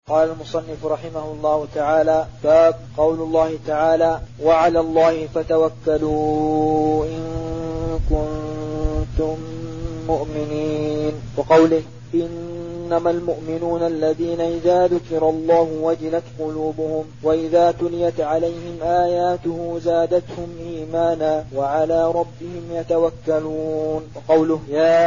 قال المصنف رحمه الله تعالى: باب قول الله تعالى: وعلى الله فتوكلوا إن كنتم مؤمنين، وقوله: إنما المؤمنون الذين إذا ذكر الله وجلت قلوبهم وإذا تليت عليهم آياته زادتهم إيمانا وعلى ربهم يتوكلون. وقوله: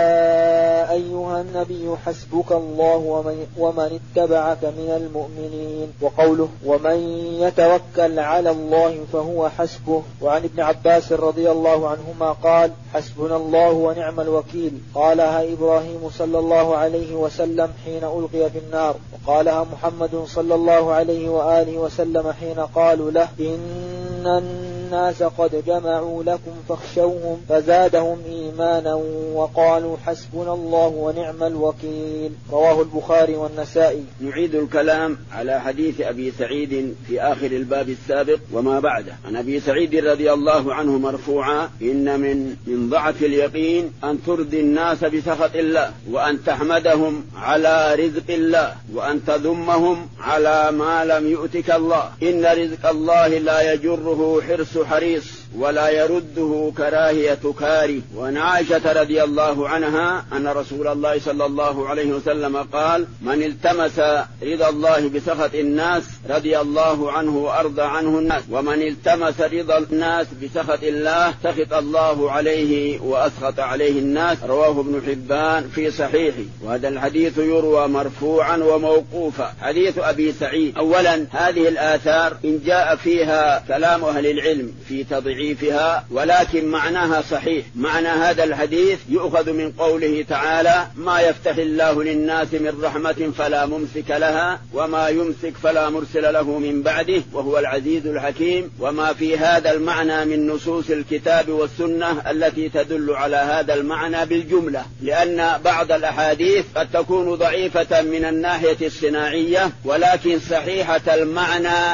يا أيها النبي حسبك الله ومن اتبعك من المؤمنين. وقوله: ومن يتوكل على الله فهو حسبه. وعن ابن عباس رضي الله عنهما قال: حسبنا الله ونعم الوكيل. قالها إبراهيم صلى الله عليه وسلم حين ألقي في النار، وقالها محمد صلى الله عليه وآله وسلم حين قالوا له: إن الناس قد جمعوا لكم فاخشوهم، فزادهم إيمانا وقالوا حسبنا الله ونعم الوكيل. رواه البخاري والنسائي. نعيد الكلام على حديث أبي سعيد في آخر الباب السابق وما بعده. عن أبي سعيد رضي الله عنه مرفوعا: إن من ضعف اليقين أن ترضي الناس بسخط الله، وأن تحمدهم على رزق الله، وأن تذمهم على ما لم يؤتك الله. إن رزق الله لا يجره حرص حريص ولا يرده كراهية كاري. وعن عائشة رضي الله عنها أن رسول الله صلى الله عليه وسلم قال: من التمس رضا الله بسخط الناس رضي الله عنه وأرضى عنه الناس، ومن التمس رضا الناس بسخط الله سخط الله عليه وأسخط عليه الناس. رواه ابن حبان في صحيحه. وهذا الحديث يروى مرفوعا وموقوفا. حديث أبي سعيد: أولا هذه الآثار إن جاء فيها كلام أهل العلم في تضعيفها، ولكن معناها صحيح. معنى هذا الحديث يؤخذ من قوله تعالى: ما يفتح الله للناس من رحمة فلا ممسك لها وما يمسك فلا مرسل له من بعده وهو العزيز الحكيم. وما في هذا المعنى من نصوص الكتاب والسنة التي تدل على هذا المعنى بالجملة، لأن بعض الأحاديث قد تكون ضعيفة من الناحية الصناعية ولكن صحيحة المعنى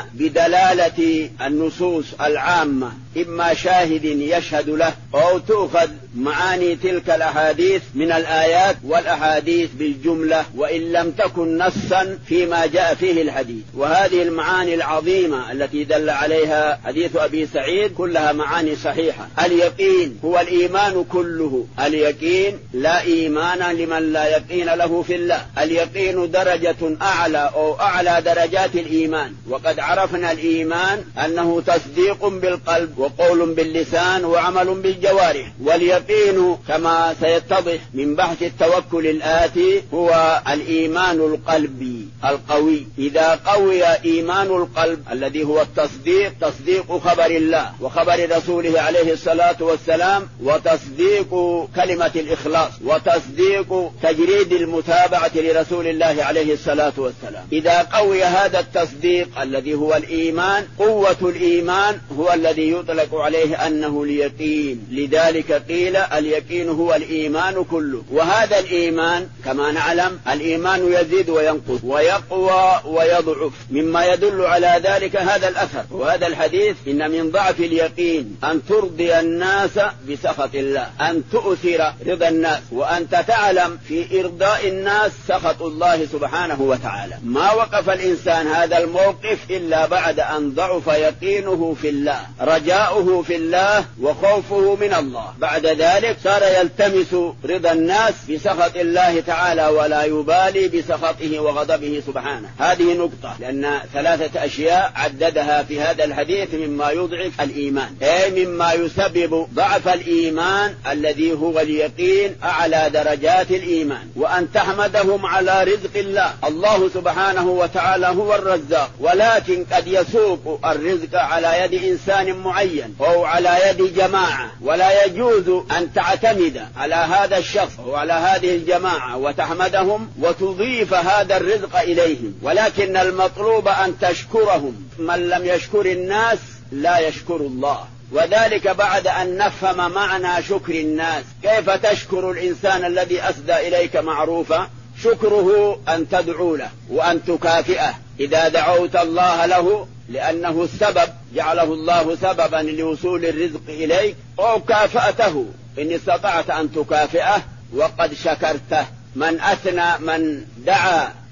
بدلالة النصوص العامة، إما شاهد يشهد له أو تؤخذ معاني تلك الأحاديث من الآيات والأحاديث بالجملة وإن لم تكن نصا فيما جاء فيه الحديث. وهذه المعاني العظيمة التي دل عليها حديث أبي سعيد كلها معاني صحيحة. اليقين هو الإيمان كله. اليقين لا إيمان لمن لا يقين له في الله. اليقين درجة أعلى أو أعلى درجات الإيمان. وقد عرفنا الإيمان أنه تصديق بالقلب وقول باللسان وعمل بالجوارح. واليقين كما سيتضح من بحث التوكل الآتي هو الإيمان القلبي القوي. إذا قوي إيمان القلب الذي هو التصديق، تصديق خبر الله وخبر رسوله عليه الصلاة والسلام، وتصديق كلمة الإخلاص، وتصديق تجريد المتابعة لرسول الله عليه الصلاة والسلام. إذا قوي هذا التصديق الذي هو الإيمان، قوة الإيمان هو الذي يطلق عليه أنه اليقين. لذلك قيل اليقين هو الإيمان كله. وهذا الإيمان كما نعلم الإيمان يزيد وينقص ويقوى ويضعف. مما يدل على ذلك هذا الأثر وهذا الحديث: إن من ضعف اليقين أن ترضي الناس بسخط الله، أن تؤثر رضا الناس، وأنت تعلم في إرضاء الناس سخط الله سبحانه وتعالى. ما وقف الإنسان هذا الموقف إلا بعد أن ضعف يقينه في الله، رجاؤه في الله وخوفه من الله. بعد ذلك صار يلتمس رضا الناس بسخط الله تعالى ولا يبالي بسخطه وغضبه سبحانه. هذه نقطة، لأن 3 أشياء عددها في هذا الحديث مما يضعف الإيمان، أي مما يسبب ضعف الإيمان الذي هو اليقين أعلى درجات الإيمان. وأن تحمدهم على رزق الله. الله سبحانه وتعالى هو الرزاق، ولكن قد يسوق الرزق على يد إنسان معين أو على يد جماعة، ولا يجوز أن تعتمد على هذا الشخص وعلى هذه الجماعة وتحمدهم وتضيف هذا الرزق إليهم، ولكن المطلوب أن تشكرهم. من لم يشكر الناس لا يشكر الله. وذلك بعد أن نفهم معنى شكر الناس. كيف تشكر الإنسان الذي أسدى إليك معروفا؟ شكره أن تدعو له وأن تكافئه. إذا دعوت الله له لأنه السبب، جعله الله سببا لوصول الرزق إليك، أو كافأته إن استطعت أن تكافئه وقد شكرته. من أثنى من دعا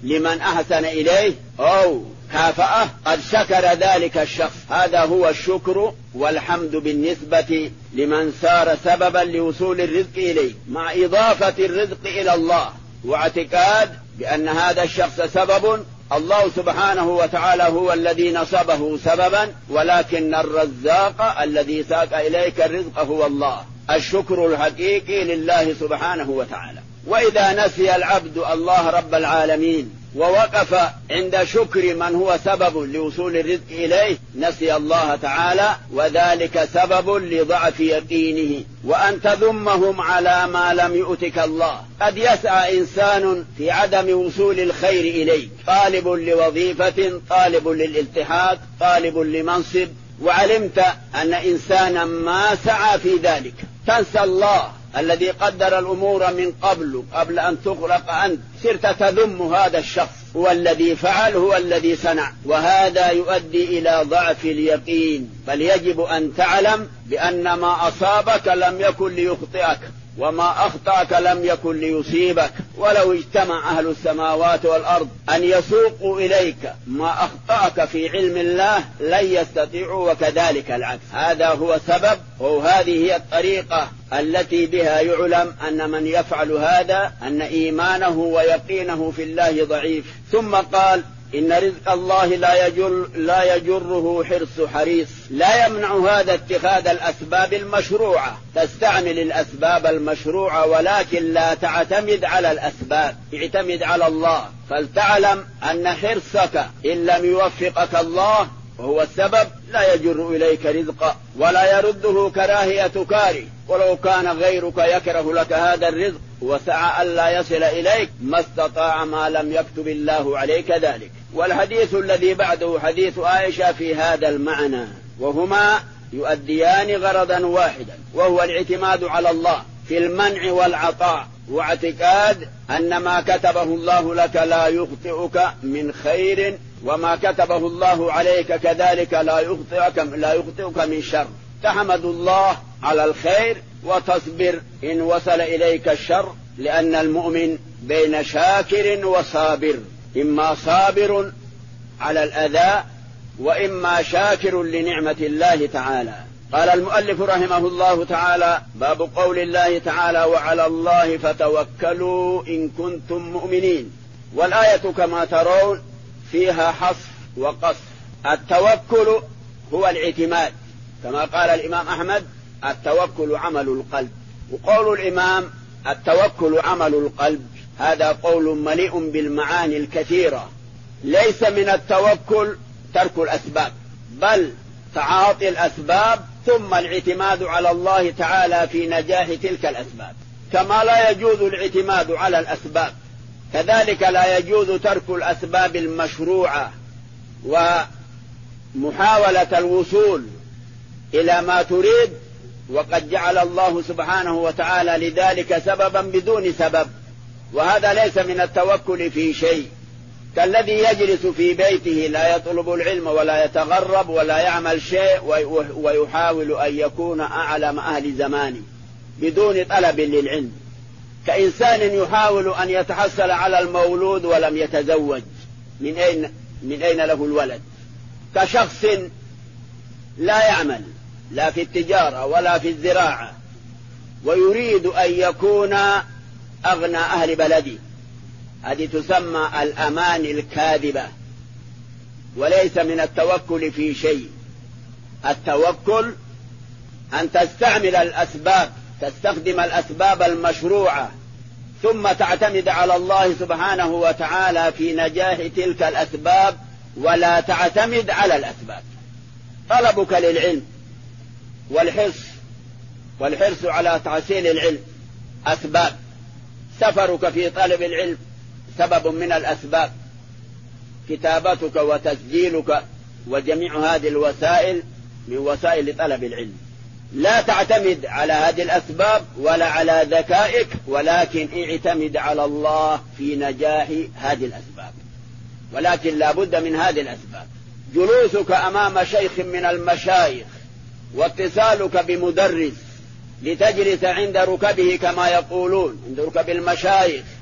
لمن أحسن إليه أو كافأه قد شكر ذلك الشخص. هذا هو الشكر والحمد بالنسبة لمن صار سببا لوصول الرزق إليه، مع إضافة الرزق إلى الله واعتقاد بأن هذا الشخص سبب. الله سبحانه وتعالى هو الذي نصبه سببا، ولكن الرزاق الذي ساق إليك الرزق هو الله. الشكر الحقيقي لله سبحانه وتعالى. وإذا نسي العبد الله رب العالمين ووقف عند شكر من هو سبب لوصول الرزق إليه، نسي الله تعالى، وذلك سبب لضعف يقينه. وأن تذمهم على ما لم يؤتك الله. قد يسعى إنسان في عدم وصول الخير إليك، طالب لوظيفة، طالب للالتحاق، طالب لمنصب، وعلمت أن إنسانا ما سعى في ذلك، تنسى الله الذي قدر الأمور من قبل أن تخلق أنت، صرت تذم هذا الشخص، هو الذي فعل، هو الذي صنع، وهذا يؤدي إلى ضعف اليقين. بل يجب أن تعلم بأن ما أصابك لم يكن ليخطئك، وما أخطأك لم يكن ليصيبك. ولو اجتمع أهل السماوات والأرض أن يسوقوا إليك ما أخطأك في علم الله لن يستطيعوا، وكذلك العكس. هذا هو سبب، وهذه هي الطريقة التي بها يعلم أن من يفعل هذا أن إيمانه ويقينه في الله ضعيف. ثم قال: إن رزق الله لا يجره حرص حريص. لا يمنع هذا اتخاذ الأسباب المشروعة، تستعمل الأسباب المشروعة، ولكن لا تعتمد على الأسباب، اعتمد على الله. فلتعلم أن حرصك إن لم يوفقك الله وهو السبب لا يجر إليك رزقا، ولا يرده كراهية كاره. ولو كان غيرك يكره لك هذا الرزق وسعى ألا يصل إليك ما استطاع ما لم يكتب الله عليك ذلك. والحديث الذي بعده حديث عائشة في هذا المعنى، وهما يؤديان غرضا واحدا، وهو الاعتماد على الله في المنع والعطاء، واعتقاد أن ما كتبه الله لك لا يخطئك من خير، وما كتبه الله عليك كذلك لا يخطئك من شر. تحمد الله على الخير وتصبر إن وصل إليك الشر، لأن المؤمن بين شاكر وصابر، إما صابر على الأذى وإما شاكر لنعمة الله تعالى. قال المؤلف رحمه الله تعالى: باب قول الله تعالى: وعلى الله فتوكلوا إن كنتم مؤمنين. والآية كما ترون فيها حصف وقصف. التوكل هو الاعتماد، كما قال الإمام أحمد: التوكل عمل القلب. وقول الإمام: التوكل عمل القلب، هذا قول مليء بالمعاني الكثيرة. ليس من التوكل ترك الأسباب، بل تعاطي الأسباب ثم الاعتماد على الله تعالى في نجاح تلك الأسباب. كما لا يجوز الاعتماد على الأسباب، كذلك لا يجوز ترك الأسباب المشروعة ومحاولة الوصول إلى ما تريد، وقد جعل الله سبحانه وتعالى لذلك سببا بدون سبب، وهذا ليس من التوكل في شيء. كالذي يجلس في بيته لا يطلب العلم ولا يتغرب ولا يعمل شيء ويحاول أن يكون أعلم أهل زمانه بدون طلب للعلم، كإنسان يحاول أن يتحصل على المولود ولم يتزوج، من أين له الولد؟ كشخص لا يعمل لا في التجارة ولا في الزراعة ويريد أن يكون أغنى أهل بلده، هذه تسمى الأماني الكاذبة، وليس من التوكل في شيء. التوكل أن تستعمل الأسباب، تستخدم الأسباب المشروعة، ثم تعتمد على الله سبحانه وتعالى في نجاح تلك الأسباب، ولا تعتمد على الأسباب. طلبك للعلم والحرص على تحصيل العلم أسباب، سفرك في طلب العلم سبب من الأسباب، كتابتك وتسجيلك وجميع هذه الوسائل من وسائل طلب العلم. لا تعتمد على هذه الأسباب ولا على ذكائك، ولكن اعتمد على الله في نجاح هذه الأسباب. ولكن لا بد من هذه الأسباب: جلوسك أمام شيخ من المشايخ، واتصالك بمدرس لتجلس عند ركبه كما يقولون، عند ركب المشايخ،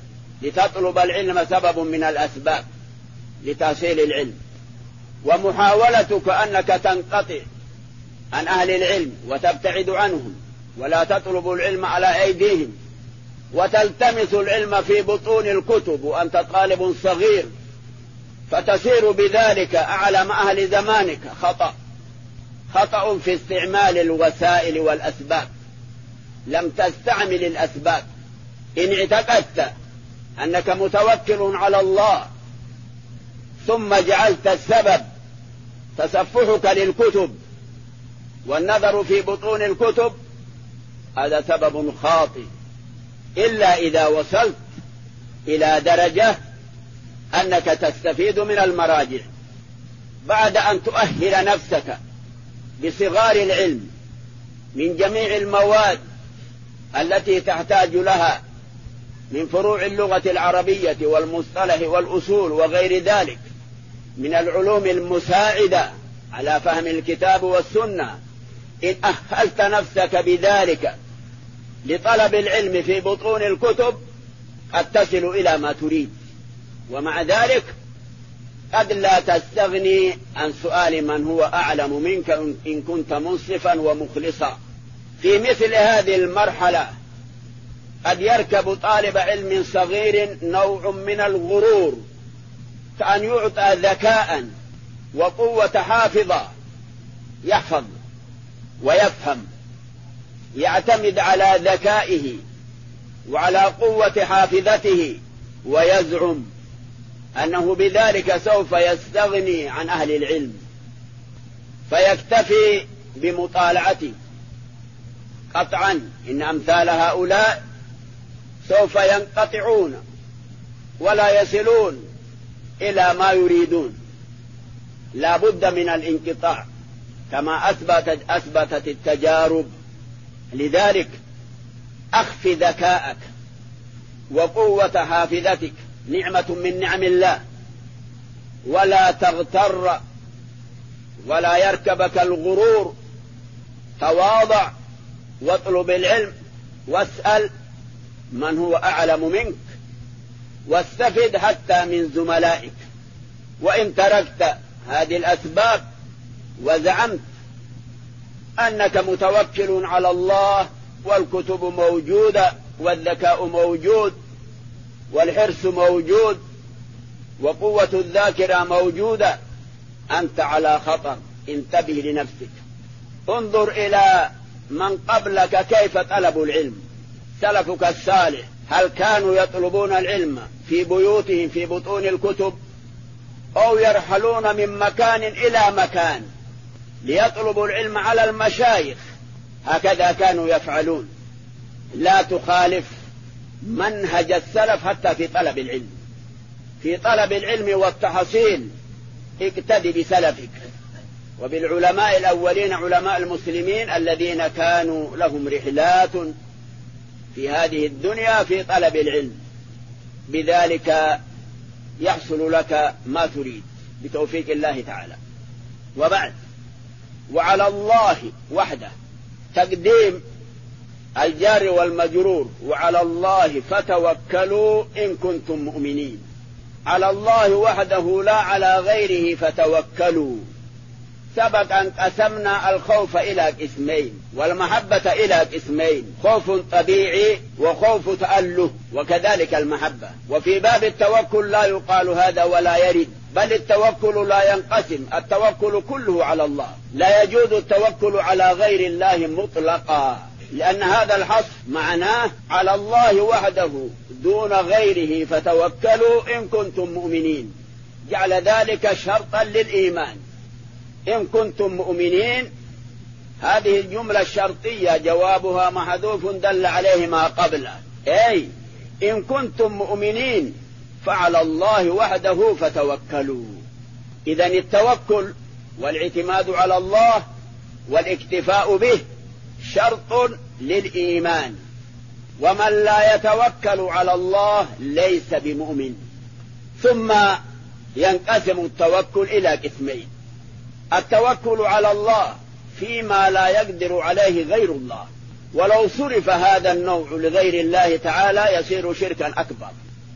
لتطلب العلم سبب من الأسباب لتحصيل العلم، ومحاولتك أنك تنقطع عن أهل العلم وتبتعد عنهم ولا تطلب العلم على أيديهم وتلتمس العلم في بطون الكتب وأنت طالب صغير فتسير بذلك أعلم أهل زمانك خطأ في استعمال الوسائل والأسباب. لم تستعمل الأسباب. إن اعتقدت أنك متوكل على الله ثم جعلت السبب تصفحك للكتب والنظر في بطون الكتب، هذا سبب خاطئ، إلا إذا وصلت إلى درجة أنك تستفيد من المراجع بعد أن تؤهل نفسك بصغار العلم من جميع المواد التي تحتاج لها من فروع اللغة العربية والمصطلح والأصول وغير ذلك من العلوم المساعدة على فهم الكتاب والسنة. إن أهلت نفسك بذلك لطلب العلم في بطون الكتب قد تصل إلى ما تريد، ومع ذلك قد لا تستغني عن سؤال من هو أعلم منك إن كنت منصفا ومخلصا. في مثل هذه المرحلة قد يركب طالب علم صغير نوع من الغرور، كأن يعطى ذكاء وقوة حافظة يحفظ ويفهم، يعتمد على ذكائه وعلى قوة حافظته ويزعم أنه بذلك سوف يستغني عن أهل العلم فيكتفي بمطالعته. قطعا إن أمثال هؤلاء سوف ينقطعون ولا يصلون إلى ما يريدون، لا بد من الانقطاع كما أثبتت التجارب. لذلك أخف ذكاءك وقوة حافظتك، نعمة من نعم الله، ولا تغتر ولا يركبك الغرور. تواضع واطلب العلم واسأل من هو أعلم منك واستفد حتى من زملائك. وإن تركت هذه الأسباب وزعمت أنك متوكل على الله والكتب موجودة والذكاء موجود والحرص موجود وقوة الذاكرة موجودة، أنت على خطر. انتبه لنفسك. انظر إلى من قبلك كيف طلبوا العلم. سلفك الصالح هل كانوا يطلبون العلم في بيوتهم في بطون الكتب أو يرحلون من مكان إلى مكان ليطلبوا العلم على المشايخ؟ هكذا كانوا يفعلون. لا تخالف منهج السلف حتى في طلب العلم. في طلب العلم والتحصيل اقتدي بسلفك وبالعلماء الأولين علماء المسلمين الذين كانوا لهم رحلات في هذه الدنيا في طلب العلم، بذلك يحصل لك ما تريد بتوفيق الله تعالى. وبعد، وعلى الله وحده تقديم الجار والمجرور، وعلى الله فتوكلوا إن كنتم مؤمنين. على الله وحده لا على غيره فتوكلوا. سبق أن قسمنا الخوف إلى قسمين والمحبة إلى قسمين، خوف طبيعي وخوف تأله، وكذلك المحبة. وفي باب التوكل لا يقال هذا ولا يرد، بل التوكل لا ينقسم، التوكل كله على الله. لا يجوز التوكل على غير الله مطلقا، لأن هذا الحصر معناه على الله وحده دون غيره فتوكلوا إن كنتم مؤمنين. جعل ذلك شرطا للإيمان. إن كنتم مؤمنين، هذه الجملة الشرطية جوابها محذوف دل عليه ما قبله، أي إن كنتم مؤمنين فعلى الله وحده فتوكلوا. إذن التوكل والاعتماد على الله والاكتفاء به شرط للإيمان، ومن لا يتوكل على الله ليس بمؤمن. ثم ينقسم التوكل إلى قسمين: التوكل على الله فيما لا يقدر عليه غير الله، ولو صرف هذا النوع لغير الله تعالى يصير شركا أكبر.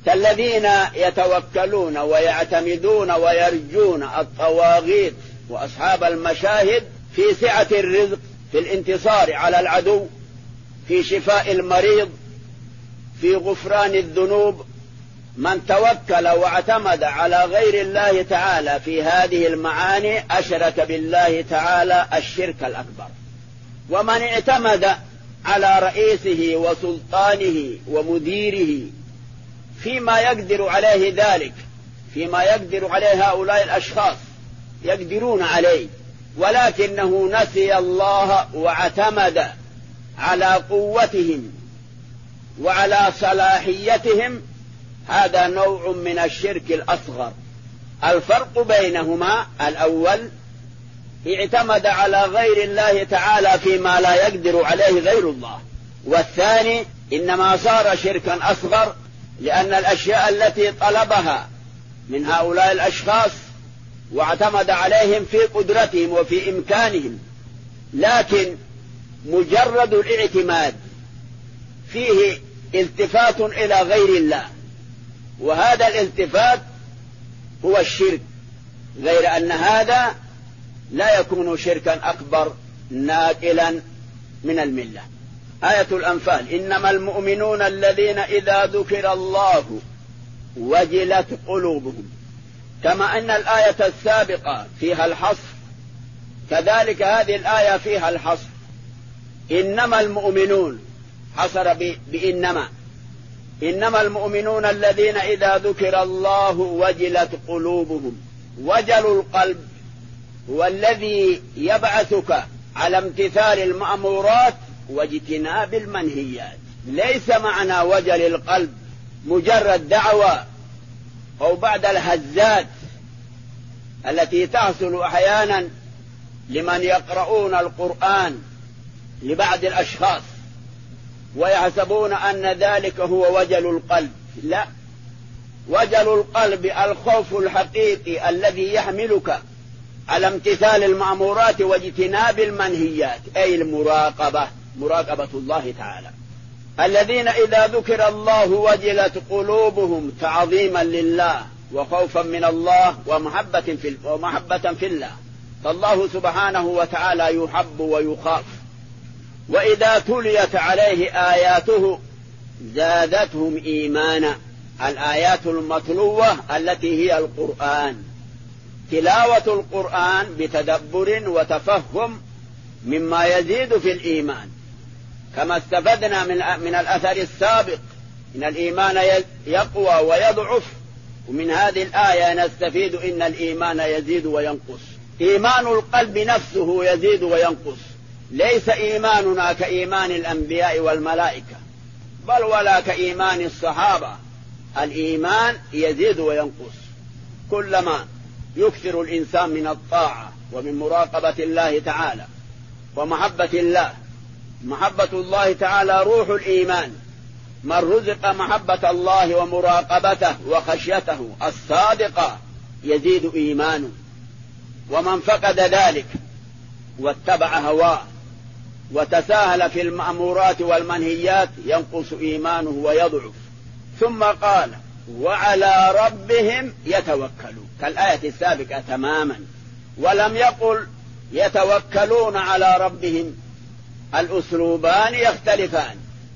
كالذين يتوكلون ويعتمدون ويرجون الطواغيت وأصحاب المشاهد في سعة الرزق، في الانتصار على العدو، في شفاء المريض، في غفران الذنوب. من توكل واعتمد على غير الله تعالى في هذه المعاني أشرك بالله تعالى الشرك الأكبر. ومن اعتمد على رئيسه وسلطانه ومديره فيما يقدر عليه ذلك، فيما يقدر عليه هؤلاء الأشخاص يقدرون عليه، ولكنه نسي الله واعتمد على قوتهم وعلى صلاحيتهم، هذا نوع من الشرك الأصغر. الفرق بينهما: الأول اعتمد على غير الله تعالى فيما لا يقدر عليه غير الله، والثاني إنما صار شركا أصغر لأن الأشياء التي طلبها من هؤلاء الأشخاص واعتمد عليهم في قدرتهم وفي إمكانهم، لكن مجرد الاعتماد فيه التفات إلى غير الله، وهذا الالتفات هو الشرك، غير أن هذا لا يكون شركا أكبر ناقلا من الملة. آية الأنفال: إنما المؤمنون الذين إذا ذكر الله وجلت قلوبهم. كما أن الآية السابقة فيها الحصر، كذلك هذه الآية فيها الحصر. إنما المؤمنون حصر بإنما، إنما المؤمنون الذين إذا ذكر الله وجلت قلوبهم. وجل القلب هو الذي يبعثك على امتثال المأمورات واجتناب المنهيات. ليس معنى وجل القلب مجرد دعوة أو بعد الهزات التي تحصل أحيانا لمن يقرؤون القرآن لبعض الأشخاص ويحسبون أن ذلك هو وجل القلب. لا، وجل القلب الخوف الحقيقي الذي يحملك على امتثال المأمورات واجتناب المنهيات، أي المراقبة، مراقبة الله تعالى. الذين إذا ذكر الله وجلت قلوبهم تعظيما لله وخوفا من الله ومحبة في الله، فالله سبحانه وتعالى يحب ويخاف. وإذا تليت عليه آياته زادتهم إيمانا. الآيات المتلوة التي هي القرآن، تلاوة القرآن بتدبر وتفهم مما يزيد في الإيمان، كما استفدنا من الأثر السابق إن الإيمان يقوى ويضعف، ومن هذه الآية نستفيد إن الإيمان يزيد وينقص. إيمان القلب نفسه يزيد وينقص، ليس إيماننا كإيمان الأنبياء والملائكة، بل ولا كإيمان الصحابة. الإيمان يزيد وينقص كلما يكثر الإنسان من الطاعة ومن مراقبة الله تعالى ومحبة الله. محبة الله تعالى روح الإيمان. من رزق محبة الله ومراقبته وخشيته الصادقة يزيد إيمانه، ومن فقد ذلك واتبع هواه وتساهل في المأمورات والمنهيات ينقص إيمانه ويضعف. ثم قال: وعلى ربهم يتوكلون، كالآية السابقة تماما، ولم يقل يتوكلون على ربهم. الأسلوبان يختلفان.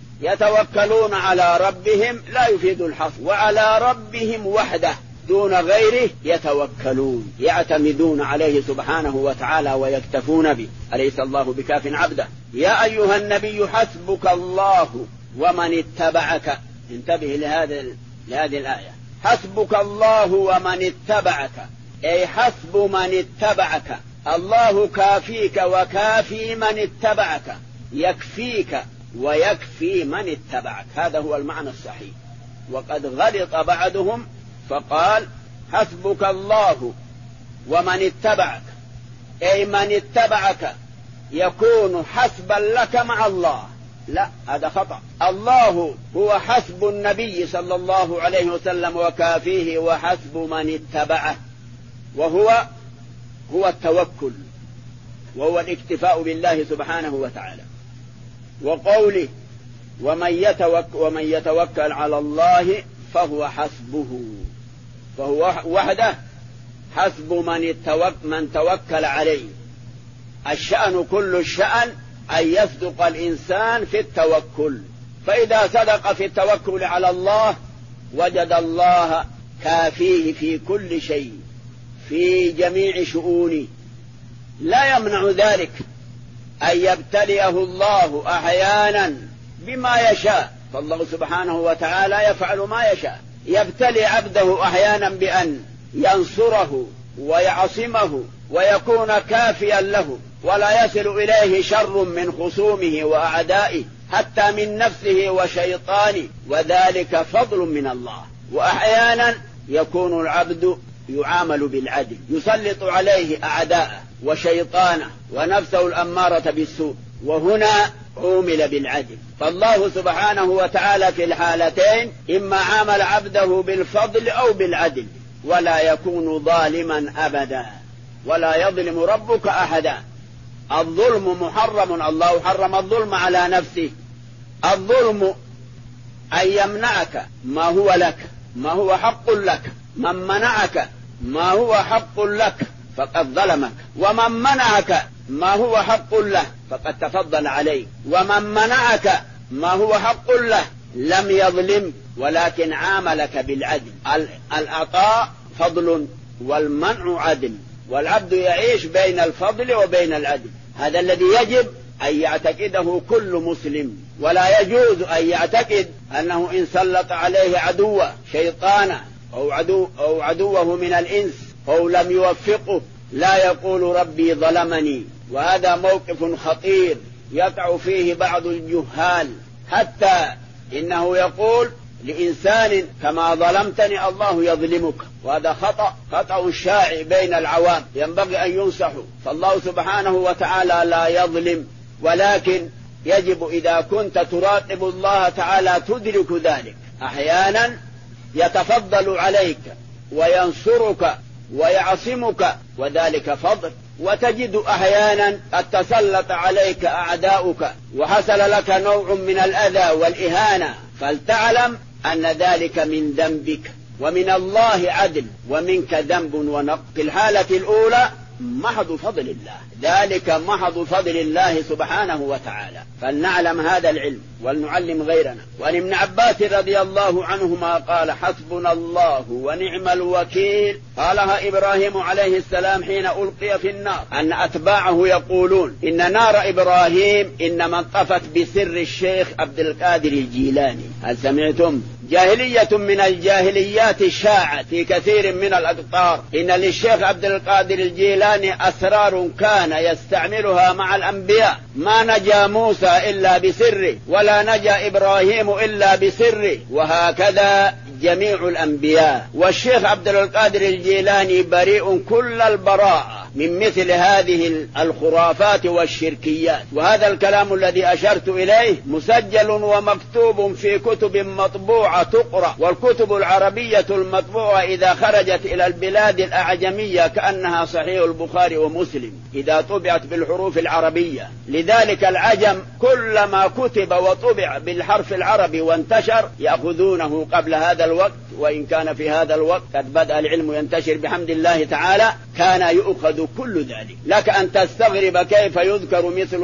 يتوكلون على ربهم لا يفيد الحصر، وعلى ربهم وحده دون غيره يتوكلون، يعتمدون عليه سبحانه وتعالى ويكتفون به. أليس الله بكاف عبده؟ يا أيها النبي حسبك الله ومن اتبعك. انتبه لهذه الآية. حسبك الله ومن اتبعك، أي حسب من اتبعك. الله كافيك وكافي من اتبعك، يكفيك ويكفي من اتبعك. هذا هو المعنى الصحيح. وقد غلط بعضهم فقال: حسبك الله ومن اتبعك، أي من اتبعك يكون حسبا لك مع الله. لا، هذا خطأ. الله هو حسب النبي صلى الله عليه وسلم وكافيه وحسب من اتبعه، وهو التوكل، وهو الاكتفاء بالله سبحانه وتعالى. وقوله: ومن يتوكل على الله فهو حسبه، فهو وحده حسب من توكل عليه. الشأن كل الشأن أن يصدق الإنسان في التوكل، فإذا صدق في التوكل على الله وجد الله كافيه في كل شيء في جميع شؤونه. لا يمنع ذلك أن يبتليه الله أحيانا بما يشاء، فالله سبحانه وتعالى يفعل ما يشاء. يبتلي عبده أحيانا بأن ينصره ويعصمه ويكون كافيا له، ولا يصل إليه شر من خصومه وأعدائه حتى من نفسه وشيطانه، وذلك فضل من الله. وأحيانا يكون العبد يعامل بالعدل، يسلط عليه أعداءه وشيطانه ونفسه الأمارة بالسوء، وهنا عومل بالعدل. فالله سبحانه وتعالى في الحالتين إما عامل عبده بالفضل أو بالعدل، ولا يكون ظالما أبدا، ولا يظلم ربك أحدا. الظلم محرم، الله حرم الظلم على نفسه. الظلم أن يمنعك ما هو لك، ما هو حق لك. من منعك ما هو حق لك فقد ظلمك، ومن منعك ما هو حق له فقد تفضل عليه. ومن منعك ما هو حق له لم يظلم ولكن عاملك بالعدل. العطاء فضل والمنع عدل، والعبد يعيش بين الفضل وبين العدل. هذا الذي يجب أن يعتقده كل مسلم، ولا يجوز أن يعتقد أنه إن سلط عليه عدو شيطانا أو عدوه من الإنس أو لم يوفقه لا يقول ربي ظلمني. وهذا موقف خطير يقع فيه بعض الجهال، حتى إنه يقول لإنسان كما ظلمتني الله يظلمك، وهذا خطأ شائع بين العوام ينبغي أن ينصحوا. فالله سبحانه وتعالى لا يظلم، ولكن يجب إذا كنت تراقب الله تعالى تدرك ذلك. أحيانا يتفضل عليك وينصرك ويعصمك، وذلك فضل. وتجد أحيانا قد تسلط عليك أعداؤك وحصل لك نوع من الأذى والإهانة، فلتعلم أن ذلك من ذنبك، ومن الله عدل، ومنك ذنب ونقص. في الحالة الأولى محض فضل الله، ذلك محض فضل الله سبحانه وتعالى. فلنعلم هذا العلم ولنعلم غيرنا. وعن ابن عباس رضي الله عنهما قال حسبنا الله ونعم الوكيل، قالها إبراهيم عليه السلام حين ألقي في النار، أن أتباعه يقولون إن نار إبراهيم إنما انطفت بسر الشيخ عبد القادر الجيلاني. هل سمعتم؟ جاهلية من الجاهليات شاعت في كثير من الأقطار إن للشيخ عبد القادر الجيلاني أسرار كان يستعملها مع الأنبياء، ما نجا موسى إلا بسره، ولا نجا إبراهيم إلا بسره، وهكذا جميع الأنبياء. والشيخ عبد القادر الجيلاني بريء كل البراءة من مثل هذه الخرافات والشركيات. وهذا الكلام الذي أشرت إليه مسجل ومكتوب في كتب مطبوعة تقرأ، والكتب العربية المطبوعة إذا خرجت إلى البلاد الأعجمية كأنها صحيح البخاري ومسلم إذا طبعت بالحروف العربية. لذلك العجم كلما كتب وطبع بالحرف العربي وانتشر يأخذونه قبل هذا الوقت، وإن كان في هذا الوقت قد بدأ العلم ينتشر بحمد الله تعالى كان يؤخذ كل ذلك. لك أن تستغرب كيف يذكر مثل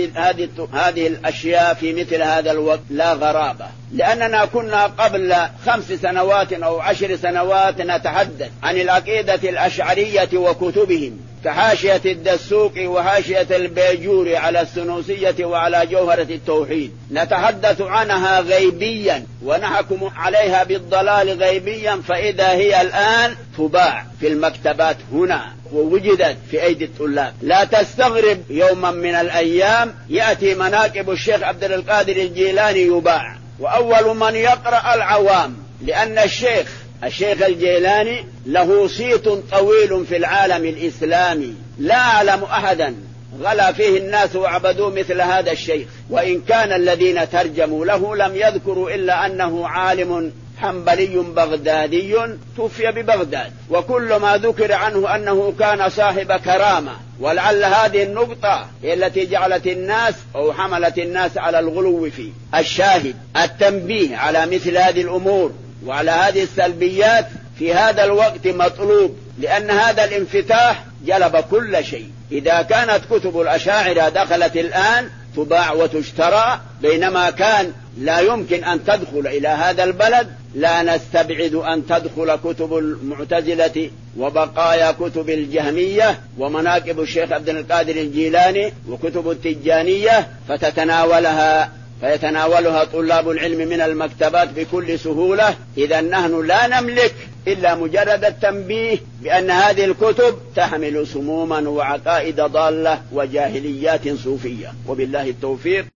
هذه الأشياء في مثل هذا الوقت. لا غرابة، لأننا كنا قبل 5 سنوات أو 10 سنوات نتحدث عن العقيدة الأشعرية وكتبهم كحاشية الدسوقي وحاشية البيجوري على السنوسية وعلى جوهرة التوحيد، نتحدث عنها غيبيا ونحكم عليها بالضلال غيبيا، فإذا هي الآن تباع في المكتبات هنا ووجدت في أيدي الطلاب. لا تستغرب يوما من الأيام يأتي مناقب الشيخ عبد القادر الجيلاني يباع، وأول من يقرأ العوام، لأن الشيخ الجيلاني له صيت طويل في العالم الإسلامي، لا أعلم أحدا غلا فيه الناس وعبدوا مثل هذا الشيخ. وإن كان الذين ترجموا له لم يذكروا إلا أنه عالم حنبلي بغدادي توفي ببغداد، وكل ما ذكر عنه أنه كان صاحب كرامة. ولعل هذه النقطة هي التي جعلت الناس أو حملت الناس على الغلو فيه. الشاهد التنبيه على مثل هذه الأمور وعلى هذه السلبيات في هذا الوقت مطلوب، لأن هذا الانفتاح جلب كل شيء. إذا كانت كتب الأشاعرة دخلت الآن تباع وتشترى، بينما كان لا يمكن أن تدخل إلى هذا البلد، لا نستبعد أن تدخل كتب المعتزلة وبقايا كتب الجهمية ومناقب الشيخ عبد القادر الجيلاني وكتب التجانية فيتناولها طلاب العلم من المكتبات بكل سهولة. إذا نحن لا نملك إلا مجرد التنبيه بأن هذه الكتب تحمل سموما وعقائد ضالة وجاهليات صوفية، وبالله التوفيق.